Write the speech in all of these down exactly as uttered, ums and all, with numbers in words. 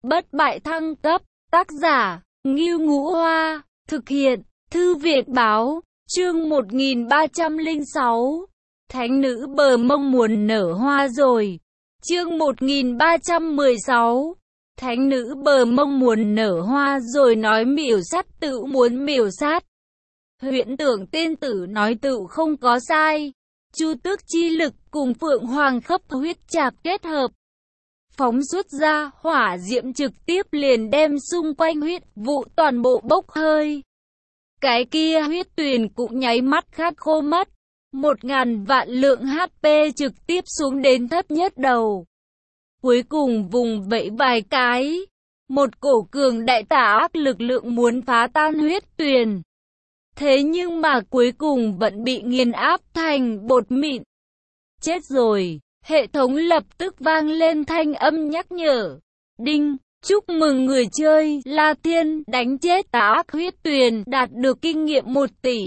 bất bại thăng cấp. Tác giả, Ngưu Ngũ Hoa. Thực hiện, Thư viện Báo. Chương một nghìn ba trăm lẻ sáu. Thánh nữ bờ mông muốn nở hoa rồi. Chương một nghìn ba trăm mười sáu. Thánh nữ bờ mông muốn nở hoa rồi nói miểu sát tự muốn miểu sát. Huyễn Tưởng tiên tử nói tự không có sai. Chu tước chi lực cùng phượng hoàng khắp huyết trạc kết hợp, phóng xuất ra hỏa diễm trực tiếp liền đem xung quanh huyết vụ toàn bộ bốc hơi. Cái kia huyết tuyền cũng nháy mắt khát khô mất. Một ngàn vạn lượng hát pê trực tiếp xuống đến thấp nhất đầu. Cuối cùng vùng vẫy vài cái, một cổ cường đại tà ác lực lượng muốn phá tan huyết tuyền. Thế nhưng mà cuối cùng vẫn bị nghiền áp thành bột mịn. Chết rồi, hệ thống lập tức vang lên thanh âm nhắc nhở. Đinh, chúc mừng người chơi La Thiên đánh chết tà ác huyết tuyền đạt được kinh nghiệm một tỷ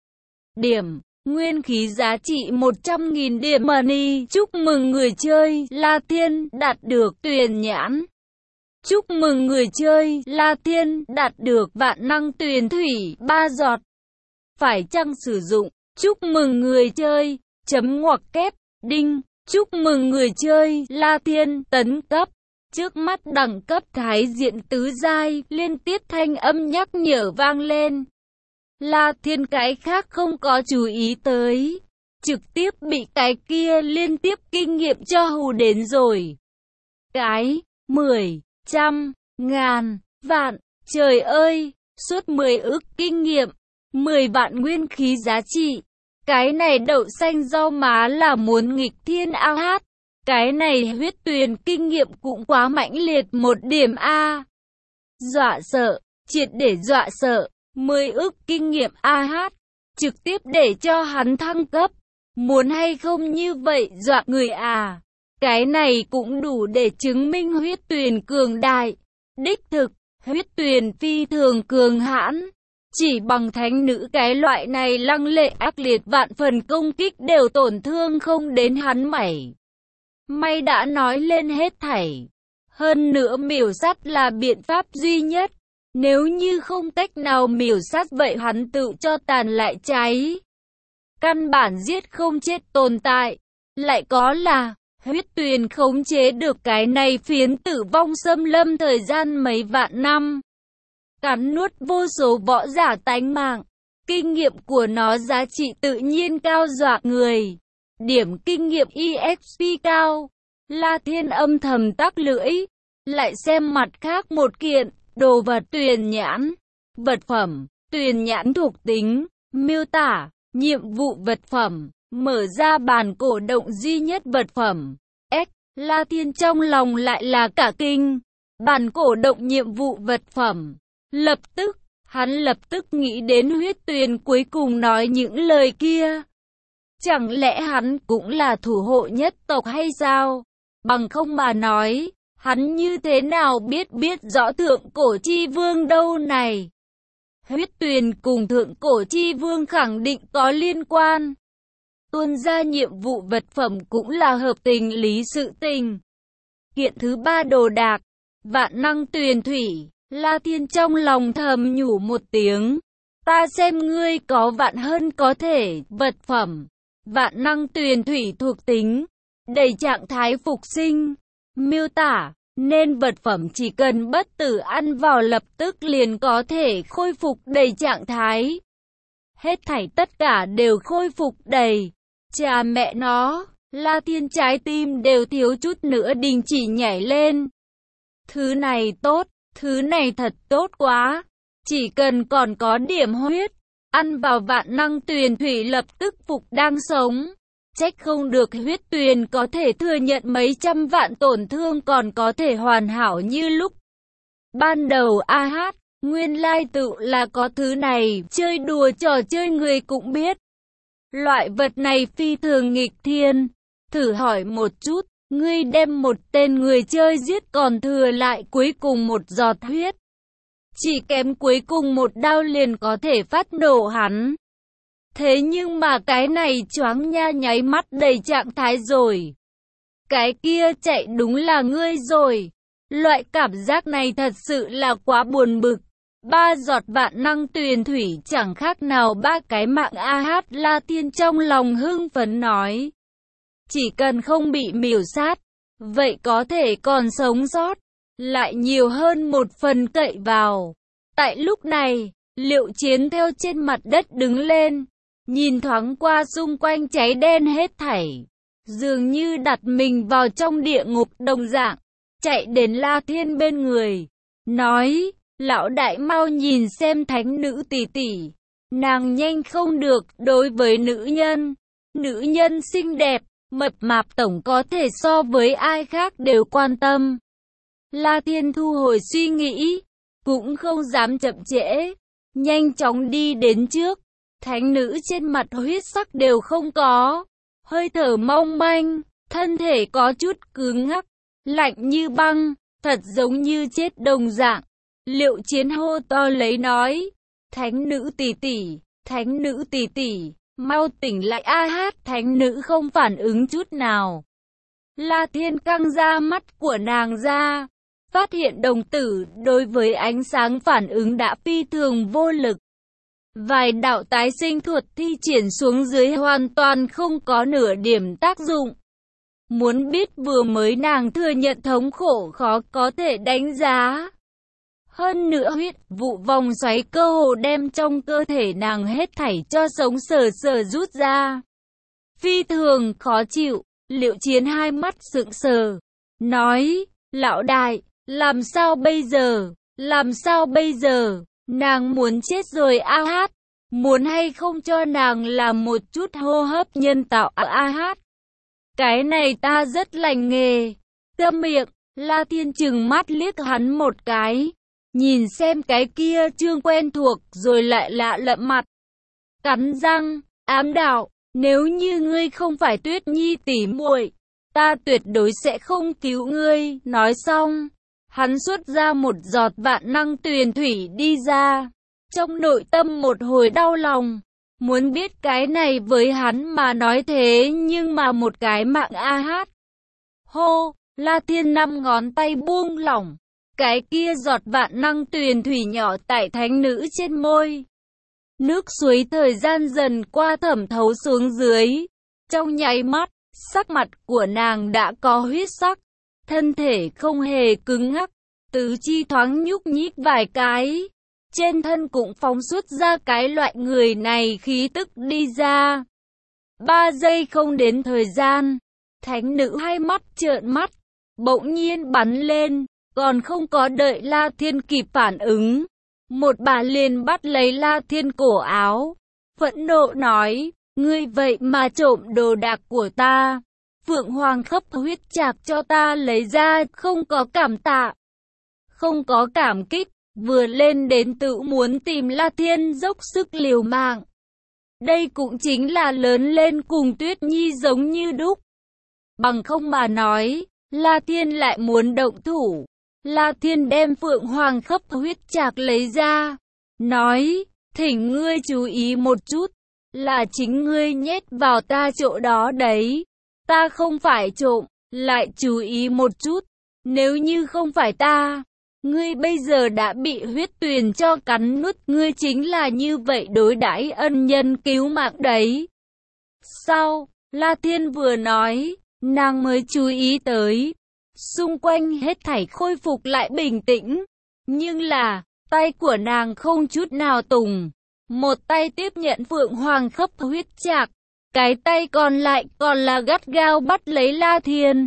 điểm. Nguyên khí giá trị một trăm nghìn điểm money. Chúc mừng người chơi La Thiên đạt được tuyền nhãn. Chúc mừng người chơi La Thiên đạt được vạn năng tuyền thủy ba giọt. Phải chăng sử dụng? Chúc mừng người chơi, chấm ngoặc kép, đinh, chúc mừng người chơi La Thiên tấn cấp. Trước mắt đẳng cấp thái diện tứ giai, liên tiếp thanh âm nhắc nhở vang lên. La Thiên cái khác không có chú ý tới, trực tiếp bị cái kia liên tiếp kinh nghiệm cho hù đến rồi. Cái, mười, trăm, ngàn, vạn, trời ơi, suốt mười ức kinh nghiệm, mười vạn nguyên khí giá trị. Cái này đậu xanh rau má là muốn nghịch thiên ao hát. Cái này huyết tuyền kinh nghiệm cũng quá mãnh liệt một điểm a. Dọa sợ, triệt để dọa sợ. Mười ức kinh nghiệm a hát, trực tiếp để cho hắn thăng cấp. Muốn hay không như vậy dọa người à. Cái này cũng đủ để chứng minh huyết tuyền cường đại. Đích thực, huyết tuyền phi thường cường hãn. Chỉ bằng thánh nữ cái loại này lăng lệ ác liệt vạn phần công kích đều tổn thương không đến hắn mảy. May đã nói lên hết thảy. Hơn nữa miểu sát là biện pháp duy nhất. Nếu như không cách nào miểu sát vậy hắn tự cho tàn lại cháy. Căn bản giết không chết tồn tại. Lại có là, huyết tuyền khống chế được cái này phiến tử vong xâm lâm thời gian mấy vạn năm. Cắn nuốt vô số võ giả tánh mạng. Kinh nghiệm của nó giá trị tự nhiên cao dọa người. Điểm kinh nghiệm e ích pê cao. La Thiên âm thầm tắc lưỡi. Lại xem mặt khác một kiện. Đồ vật tuyền nhãn. Vật phẩm, tuyền nhãn thuộc tính, miêu tả, nhiệm vụ vật phẩm, mở ra bản cổ động duy nhất vật phẩm. S. La Thiên trong lòng lại là cả kinh. Bản cổ động nhiệm vụ vật phẩm. Lập tức, hắn lập tức nghĩ đến huyết tuyền cuối cùng nói những lời kia. Chẳng lẽ hắn cũng là thủ hộ nhất tộc hay sao? Bằng không mà nói. Hắn như thế nào biết biết rõ thượng cổ chi vương đâu này? Huyết tuyền cùng thượng cổ chi vương khẳng định có liên quan. Tuôn ra nhiệm vụ vật phẩm cũng là hợp tình lý sự tình. Kiện thứ ba đồ đạc, vạn năng tuyền thủy. La Thiên trong lòng thầm nhủ một tiếng. Ta xem ngươi có vạn hơn có thể, vật phẩm. Vạn năng tuyền thủy thuộc tính. Đầy trạng thái phục sinh. Miêu tả, nên vật phẩm chỉ cần bất tử ăn vào lập tức liền có thể khôi phục đầy trạng thái. Hết thảy tất cả đều khôi phục đầy. Cha mẹ nó, La Thiên trái tim đều thiếu chút nữa đình chỉ nhảy lên. Thứ này tốt, thứ này thật tốt quá. Chỉ cần còn có điểm huyết, ăn vào vạn năng tuyền thủy lập tức phục đang sống. Trách không được huyết tuyền có thể thừa nhận mấy trăm vạn tổn thương còn có thể hoàn hảo như lúc ban đầu a hát. Nguyên lai tự là có thứ này, chơi đùa trò chơi người cũng biết. Loại vật này phi thường nghịch thiên. Thử hỏi một chút, ngươi đem một tên người chơi giết còn thừa lại cuối cùng một giọt huyết. Chỉ kém cuối cùng một đao liền có thể phát nổ hắn. Thế nhưng mà cái này choáng nha nháy mắt đầy trạng thái rồi. Cái kia chạy đúng là ngươi rồi. Loại cảm giác này thật sự là quá buồn bực. Ba giọt vạn năng tuyền thủy chẳng khác nào ba cái mạng. A Hát La Thiên trong lòng hưng phấn nói. Chỉ cần không bị miểu sát, vậy có thể còn sống sót, lại nhiều hơn một phần cậy vào. Tại lúc này, Liệu Chiến theo trên mặt đất đứng lên, nhìn thoáng qua xung quanh cháy đen hết thảy, dường như đặt mình vào trong địa ngục đồng dạng, chạy đến La Thiên bên người, nói, lão đại mau nhìn xem thánh nữ tỷ tỷ, nàng nhanh không được. Đối với nữ nhân, nữ nhân xinh đẹp, mập mạp tổng có thể so với ai khác đều quan tâm. La Thiên thu hồi suy nghĩ, cũng không dám chậm trễ, nhanh chóng đi đến trước. Thánh nữ trên mặt huyết sắc đều không có, hơi thở mong manh, thân thể có chút cứng ngắc, lạnh như băng, thật giống như chết đồng dạng. Liệu Chiến hô to lấy nói, thánh nữ tỷ tỷ, thánh nữ tỷ tỷ, mau tỉnh lại. A Hát thánh nữ không phản ứng chút nào. La Thiên căng ra mắt của nàng ra, phát hiện đồng tử đối với ánh sáng phản ứng đã phi thường vô lực. Vài đạo tái sinh thuật thi triển xuống dưới hoàn toàn không có nửa điểm tác dụng. Muốn biết vừa mới nàng thừa nhận thống khổ khó có thể đánh giá. Hơn nữa huyết vụ vòng xoáy cơ hồ đem trong cơ thể nàng hết thảy cho sống sờ sờ rút ra. Phi thường khó chịu, Liệu Chiến hai mắt sững sờ, nói, lão đại, làm sao bây giờ, làm sao bây giờ, nàng muốn chết rồi. A Hát, muốn hay không cho nàng làm một chút hô hấp nhân tạo. A Hát, cái này ta rất lành nghề. Câm miệng. La Thiên trừng mắt liếc hắn một cái, nhìn xem cái kia trương quen thuộc rồi lại lạ lẫm mặt. Cắn răng, ám đạo, nếu như ngươi không phải Tuyết Nhi tỷ muội, ta tuyệt đối sẽ không cứu ngươi. Nói xong, hắn xuất ra một giọt vạn năng tuyền thủy đi ra. Trong nội tâm một hồi đau lòng, muốn biết cái này với hắn mà nói thế nhưng mà một cái mạng. A Hát. Hô, La Thiên năm ngón tay buông lỏng, cái kia giọt vạn năng tuyền thủy nhỏ tại thánh nữ trên môi. Nước suối thời gian dần qua thẩm thấu xuống dưới. Trong nháy mắt, sắc mặt của nàng đã có huyết sắc, thân thể không hề cứng ngắc, tứ chi thoáng nhúc nhích vài cái. Trên thân cũng phóng xuất ra cái loại người này khí tức đi ra. Ba giây không đến thời gian, thánh nữ hai mắt trợn mắt, bỗng nhiên bắn lên, còn không có đợi La Thiên kịp phản ứng. Một bà liền bắt lấy La Thiên cổ áo, phẫn nộ nói, ngươi vậy mà trộm đồ đạc của ta. Phượng Hoàng khắp huyết chạc cho ta lấy ra, không có cảm tạ, không có cảm kích, vừa lên đến tự muốn tìm La Thiên dốc sức liều mạng. Đây cũng chính là lớn lên cùng Tuyết Nhi giống như đúc. Bằng không mà nói, La Thiên lại muốn động thủ. La Thiên đem Phượng Hoàng khắp huyết chạc lấy ra, nói, thỉnh ngươi chú ý một chút, là chính ngươi nhét vào ta chỗ đó đấy. Ta không phải trộm, lại chú ý một chút, nếu như không phải ta, ngươi bây giờ đã bị huyết tuyền cho cắn nuốt. Ngươi chính là như vậy đối đãi ân nhân cứu mạng đấy. Sau, La Thiên vừa nói, nàng mới chú ý tới, xung quanh hết thảy khôi phục lại bình tĩnh. Nhưng là, tay của nàng không chút nào tùng. Một tay tiếp nhận Phượng Hoàng khắp huyết chạc, cái tay còn lại còn là gắt gao bắt lấy La Thiên.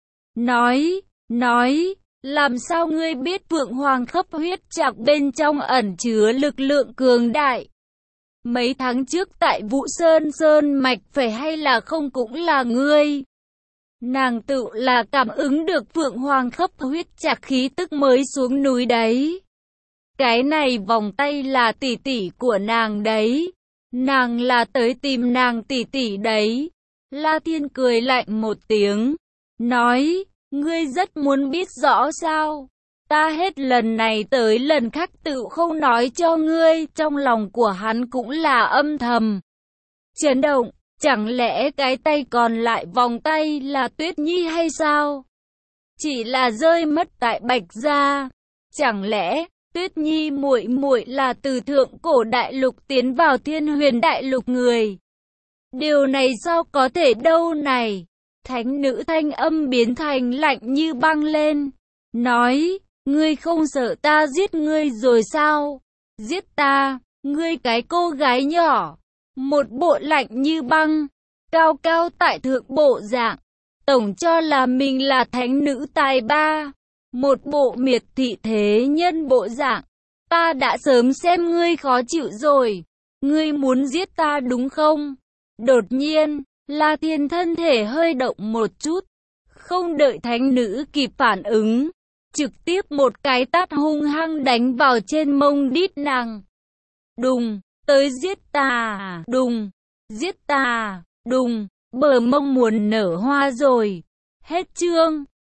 Nói, nói, làm sao ngươi biết Phượng Hoàng khắp huyết chạc bên trong ẩn chứa lực lượng cường đại? Mấy tháng trước tại Vũ Sơn Sơn Mạch phải hay là không cũng là ngươi? Nàng tự là cảm ứng được Phượng Hoàng khắp huyết chạc khí tức mới xuống núi đấy. Cái này vòng tay là tỷ tỷ của nàng đấy. Nàng là tới tìm nàng tỷ tỷ đấy. La Thiên cười lạnh một tiếng, nói, ngươi rất muốn biết rõ sao? Ta hết lần này tới lần khác tự không nói cho ngươi. Trong lòng của hắn cũng là âm thầm chấn động. Chẳng lẽ cái tay còn lại vòng tay là Tuyết Nhi hay sao? chỉ là rơi mất tại Bạch gia. Chẳng lẽ Tuyết Nhi muội muội là từ thượng cổ đại lục tiến vào Thiên Huyền đại lục người? Điều này sao có thể đâu này? Thánh nữ thanh âm biến thành lạnh như băng lên, nói, ngươi không sợ ta giết ngươi rồi sao? Giết ta, ngươi cái cô gái nhỏ, một bộ lạnh như băng, cao cao tại thượng bộ dạng, tổng cho là mình là thánh nữ tài ba, một bộ miệt thị thế nhân bộ dạng, ta đã sớm xem ngươi khó chịu rồi, ngươi muốn giết ta đúng không? Đột nhiên, La Thiên thân thể hơi động một chút, không đợi thánh nữ kịp phản ứng, trực tiếp một cái tát hung hăng đánh vào trên mông đít nàng. Đùng, tới giết ta, đùng, giết ta, đùng, bờ mông muốn nở hoa rồi. Hết chương.